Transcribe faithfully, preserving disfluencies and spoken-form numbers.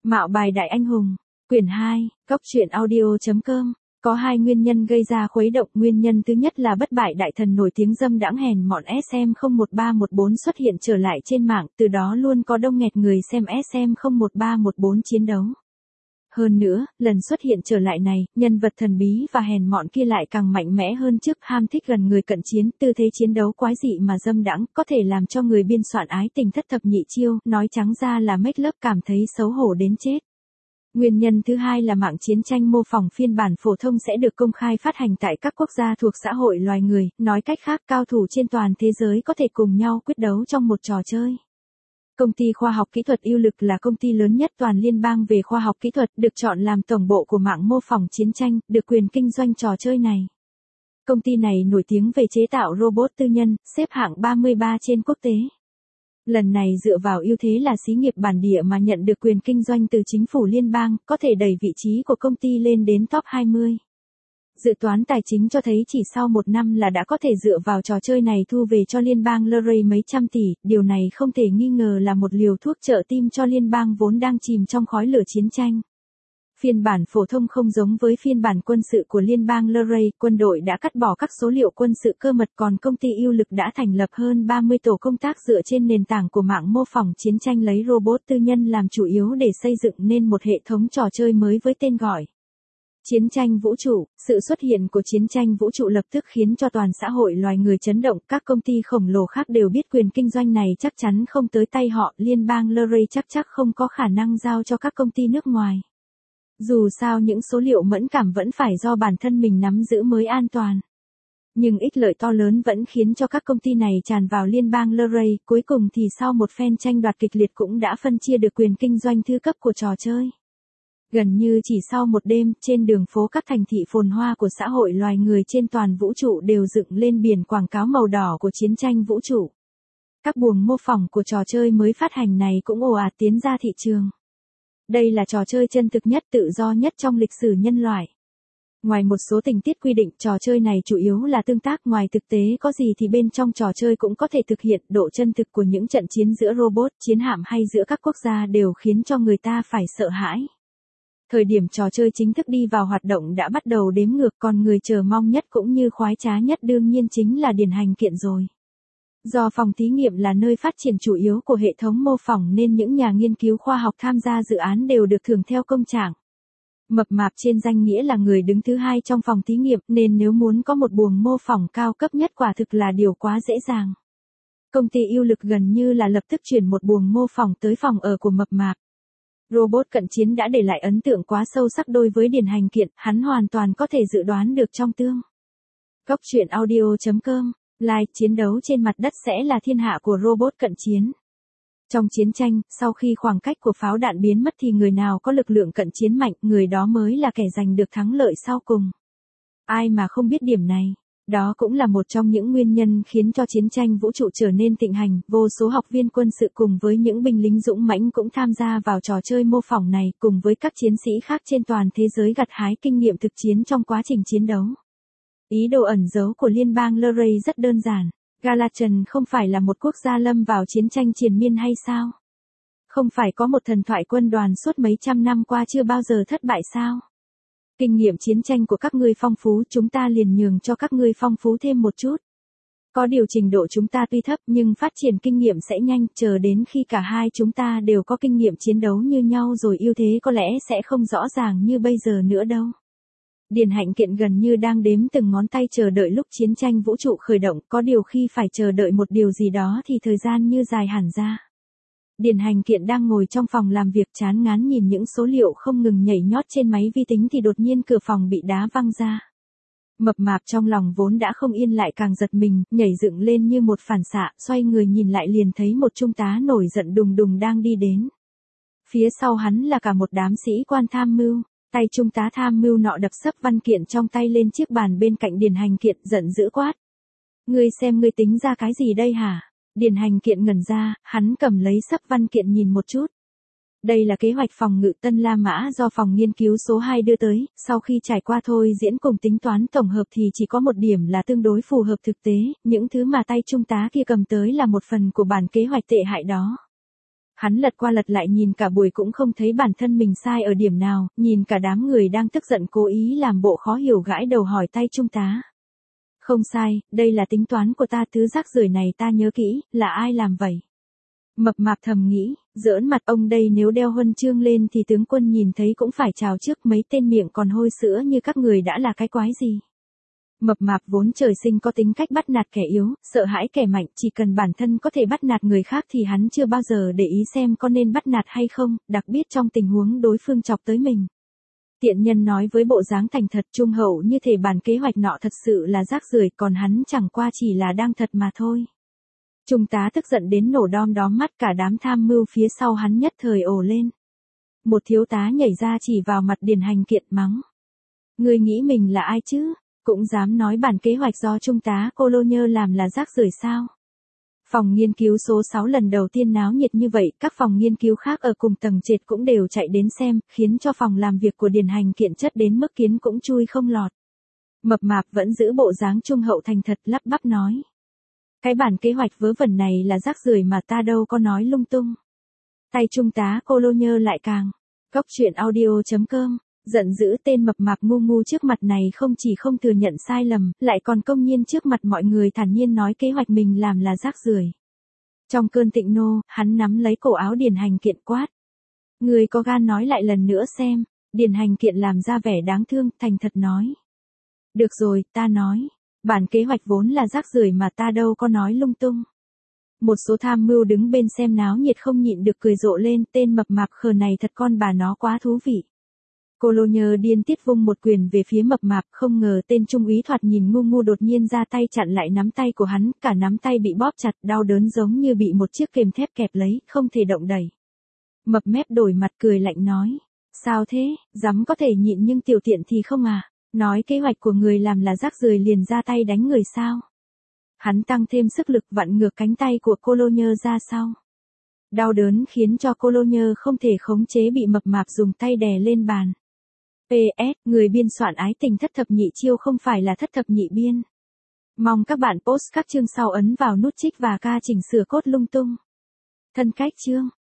Mạo bài đại anh hùng, quyển hai, Cốc truyện audio chấm com. Có hai nguyên nhân gây ra khuấy động. Nguyên nhân thứ nhất là bất bại đại thần nổi tiếng dâm đãng hèn mọn ét em không một ba một bốn xuất hiện trở lại trên mạng, từ đó luôn có đông nghẹt người xem ét em không một ba một bốn chiến đấu. Hơn nữa, lần xuất hiện trở lại này, nhân vật thần bí và hèn mọn kia lại càng mạnh mẽ hơn trước, ham thích gần người cận chiến, tư thế chiến đấu quái dị mà dâm đãng, có thể làm cho người biên soạn ái tình thất thập nhị chiêu, nói trắng ra là make love cảm thấy xấu hổ đến chết. Nguyên nhân thứ hai là mạng chiến tranh mô phỏng phiên bản phổ thông sẽ được công khai phát hành tại các quốc gia thuộc xã hội loài người, nói cách khác cao thủ trên toàn thế giới có thể cùng nhau quyết đấu trong một trò chơi. Công ty khoa học kỹ thuật Yêu Lực là công ty lớn nhất toàn liên bang về khoa học kỹ thuật, được chọn làm tổng bộ của mạng mô phỏng chiến tranh, được quyền kinh doanh trò chơi này. Công ty này nổi tiếng về chế tạo robot tư nhân, xếp hạng ba mươi ba trên quốc tế. Lần này dựa vào ưu thế là xí nghiệp bản địa mà nhận được quyền kinh doanh từ chính phủ liên bang, có thể đẩy vị trí của công ty lên đến top hai mươi. Dự toán tài chính cho thấy chỉ sau một năm là đã có thể dựa vào trò chơi này thu về cho liên bang Luray mấy trăm tỷ, điều này không thể nghi ngờ là một liều thuốc trợ tim cho liên bang vốn đang chìm trong khói lửa chiến tranh. Phiên bản phổ thông không giống với phiên bản quân sự của liên bang Luray, quân đội đã cắt bỏ các số liệu quân sự cơ mật, còn công ty Yêu Lực đã thành lập hơn ba mươi tổ công tác dựa trên nền tảng của mạng mô phỏng chiến tranh lấy robot tư nhân làm chủ yếu để xây dựng nên một hệ thống trò chơi mới với tên gọi Chiến tranh vũ trụ. Sự xuất hiện của chiến tranh vũ trụ lập tức khiến cho toàn xã hội loài người chấn động, các công ty khổng lồ khác đều biết quyền kinh doanh này chắc chắn không tới tay họ, liên bang Luray chắc chắc không có khả năng giao cho các công ty nước ngoài. Dù sao những số liệu mẫn cảm vẫn phải do bản thân mình nắm giữ mới an toàn. Nhưng ích lợi to lớn vẫn khiến cho các công ty này tràn vào liên bang Luray, cuối cùng thì sau một phen tranh đoạt kịch liệt cũng đã phân chia được quyền kinh doanh thứ cấp của trò chơi. Gần như chỉ sau một đêm, trên đường phố các thành thị phồn hoa của xã hội loài người trên toàn vũ trụ đều dựng lên biển quảng cáo màu đỏ của chiến tranh vũ trụ. Các buồng mô phỏng của trò chơi mới phát hành này cũng ồ ạt tiến ra thị trường. Đây là trò chơi chân thực nhất, tự do nhất trong lịch sử nhân loại. Ngoài một số tình tiết quy định, trò chơi này chủ yếu là tương tác, ngoài thực tế có gì thì bên trong trò chơi cũng có thể thực hiện. Độ chân thực của những trận chiến giữa robot, chiến hạm hay giữa các quốc gia đều khiến cho người ta phải sợ hãi. Thời điểm trò chơi chính thức đi vào hoạt động đã bắt đầu đếm ngược, còn người chờ mong nhất cũng như khoái trá nhất đương nhiên chính là điển hành kiện rồi. Do phòng thí nghiệm là nơi phát triển chủ yếu của hệ thống mô phỏng nên những nhà nghiên cứu khoa học tham gia dự án đều được thưởng theo công trạng. Mập mạp trên danh nghĩa là người đứng thứ hai trong phòng thí nghiệm, nên nếu muốn có một buồng mô phỏng cao cấp nhất quả thực là điều quá dễ dàng. Công ty Yêu Lực gần như là lập tức chuyển một buồng mô phỏng tới phòng ở của mập mạp. Robot cận chiến đã để lại ấn tượng quá sâu sắc đối với điển hành kiện, hắn hoàn toàn có thể dự đoán được trong tương. Cốc truyện audio chấm com. Like, chiến đấu trên mặt đất sẽ là thiên hạ của robot cận chiến. Trong chiến tranh, sau khi khoảng cách của pháo đạn biến mất thì người nào có lực lượng cận chiến mạnh, người đó mới là kẻ giành được thắng lợi sau cùng. Ai mà không biết điểm này. Đó cũng là một trong những nguyên nhân khiến cho chiến tranh vũ trụ trở nên thịnh hành, vô số học viên quân sự cùng với những binh lính dũng mãnh cũng tham gia vào trò chơi mô phỏng này, cùng với các chiến sĩ khác trên toàn thế giới gặt hái kinh nghiệm thực chiến trong quá trình chiến đấu. Ý đồ ẩn giấu của liên bang Luray rất đơn giản. Galatron không phải là một quốc gia lâm vào chiến tranh triền miên hay sao? Không phải có một thần thoại quân đoàn suốt mấy trăm năm qua chưa bao giờ thất bại sao? Kinh nghiệm chiến tranh của các ngươi phong phú, chúng ta liền nhường cho các ngươi phong phú thêm một chút. Có điều trình độ chúng ta tuy thấp nhưng phát triển kinh nghiệm sẽ nhanh, chờ đến khi cả hai chúng ta đều có kinh nghiệm chiến đấu như nhau rồi ưu thế có lẽ sẽ không rõ ràng như bây giờ nữa đâu. Điển hạnh kiện gần như đang đếm từng ngón tay chờ đợi lúc chiến tranh vũ trụ khởi động, có điều khi phải chờ đợi một điều gì đó thì thời gian như dài hẳn ra. Điển hành kiện đang ngồi trong phòng làm việc chán ngán nhìn những số liệu không ngừng nhảy nhót trên máy vi tính thì đột nhiên cửa phòng bị đá văng ra. Mập mạp trong lòng vốn đã không yên lại càng giật mình, nhảy dựng lên như một phản xạ, xoay người nhìn lại liền thấy một trung tá nổi giận đùng đùng đang đi đến. Phía sau hắn là cả một đám sĩ quan tham mưu. Tay trung tá tham mưu nọ đập sấp văn kiện trong tay lên chiếc bàn bên cạnh điển hành kiện, giận dữ quát. Ngươi xem ngươi tính ra cái gì đây hả? Điển hành kiện ngẩn ra, hắn cầm lấy sấp văn kiện nhìn một chút. Đây là kế hoạch phòng ngự Tân La Mã do phòng nghiên cứu số hai đưa tới, sau khi trải qua thôi diễn cùng tính toán tổng hợp thì chỉ có một điểm là tương đối phù hợp thực tế, những thứ mà tay trung tá kia cầm tới là một phần của bản kế hoạch tệ hại đó. Hắn lật qua lật lại nhìn cả buổi cũng không thấy bản thân mình sai ở điểm nào, nhìn cả đám người đang tức giận cố ý làm bộ khó hiểu gãi đầu hỏi tay trung tá. Không sai, đây là tính toán của ta, thứ rác rưởi này ta nhớ kỹ, là ai làm vậy? Mập mạp thầm nghĩ, giỡn mặt ông đây, nếu đeo huân chương lên thì tướng quân nhìn thấy cũng phải chào trước, mấy tên miệng còn hôi sữa như các người đã là cái quái gì. Mập mạp vốn trời sinh có tính cách bắt nạt kẻ yếu, sợ hãi kẻ mạnh, chỉ cần bản thân có thể bắt nạt người khác thì hắn chưa bao giờ để ý xem có nên bắt nạt hay không, đặc biệt trong tình huống đối phương chọc tới mình. Tiện nhân nói với bộ dáng thành thật trung hậu như thể bản kế hoạch nọ thật sự là rác rưởi, còn hắn chẳng qua chỉ là đang thật mà thôi. Trung tá tức giận đến nổ đom đóm mắt, cả đám tham mưu phía sau hắn nhất thời ồ lên. Một thiếu tá nhảy ra chỉ vào mặt Điền Hành Kiện mắng. Ngươi nghĩ mình là ai chứ? Cũng dám nói bản kế hoạch do Trung tá Cologne làm là rác rưởi sao? Phòng nghiên cứu số sáu lần đầu tiên náo nhiệt như vậy, các phòng nghiên cứu khác ở cùng tầng trệt cũng đều chạy đến xem, khiến cho phòng làm việc của Điền Hành Kiện chất đến mức kiến cũng chui không lọt. Mập mạp vẫn giữ bộ dáng trung hậu thành thật, lắp bắp nói. Cái bản kế hoạch vớ vẩn này là rác rưởi mà ta đâu có nói lung tung. Tay Trung tá Cologne lại càng. Cóc truyện audio chấm com. Giận dữ, tên mập mạp ngu ngu trước mặt này không chỉ không thừa nhận sai lầm, lại còn công nhiên trước mặt mọi người thản nhiên nói kế hoạch mình làm là rác rưởi. Trong cơn thịnh nộ, hắn nắm lấy cổ áo Điền Hành Kiện quát. Người có gan nói lại lần nữa xem. Điền Hành Kiện làm ra vẻ đáng thương, thành thật nói. Được rồi, ta nói. Bản kế hoạch vốn là rác rưởi mà ta đâu có nói lung tung. Một số tham mưu đứng bên xem náo nhiệt không nhịn được cười rộ lên, tên mập mạp khờ này thật con bà nó quá thú vị. Cologne điên tiết vung một quyền về phía mập mạp, không ngờ tên trung úy thoạt nhìn ngu ngu đột nhiên ra tay chặn lại nắm tay của hắn, cả nắm tay bị bóp chặt, đau đớn giống như bị một chiếc kềm thép kẹp lấy, không thể động đậy. Mập mép đổi mặt cười lạnh nói, sao thế, dám có thể nhịn nhưng tiểu tiện thì không à, nói kế hoạch của người làm là rác rưởi liền ra tay đánh người sao. Hắn tăng thêm sức lực vặn ngược cánh tay của Cologne ra sau. Đau đớn khiến cho Cologne không thể khống chế bị mập mạp dùng tay đè lên bàn. pê ét, người biên soạn Ái Tình Thất Thập Nhị Chiêu không phải là Thất Thập Nhị Biên. Mong các bạn post các chương sau ấn vào nút trích và ca chỉnh sửa cốt lung tung. Thân cách chương.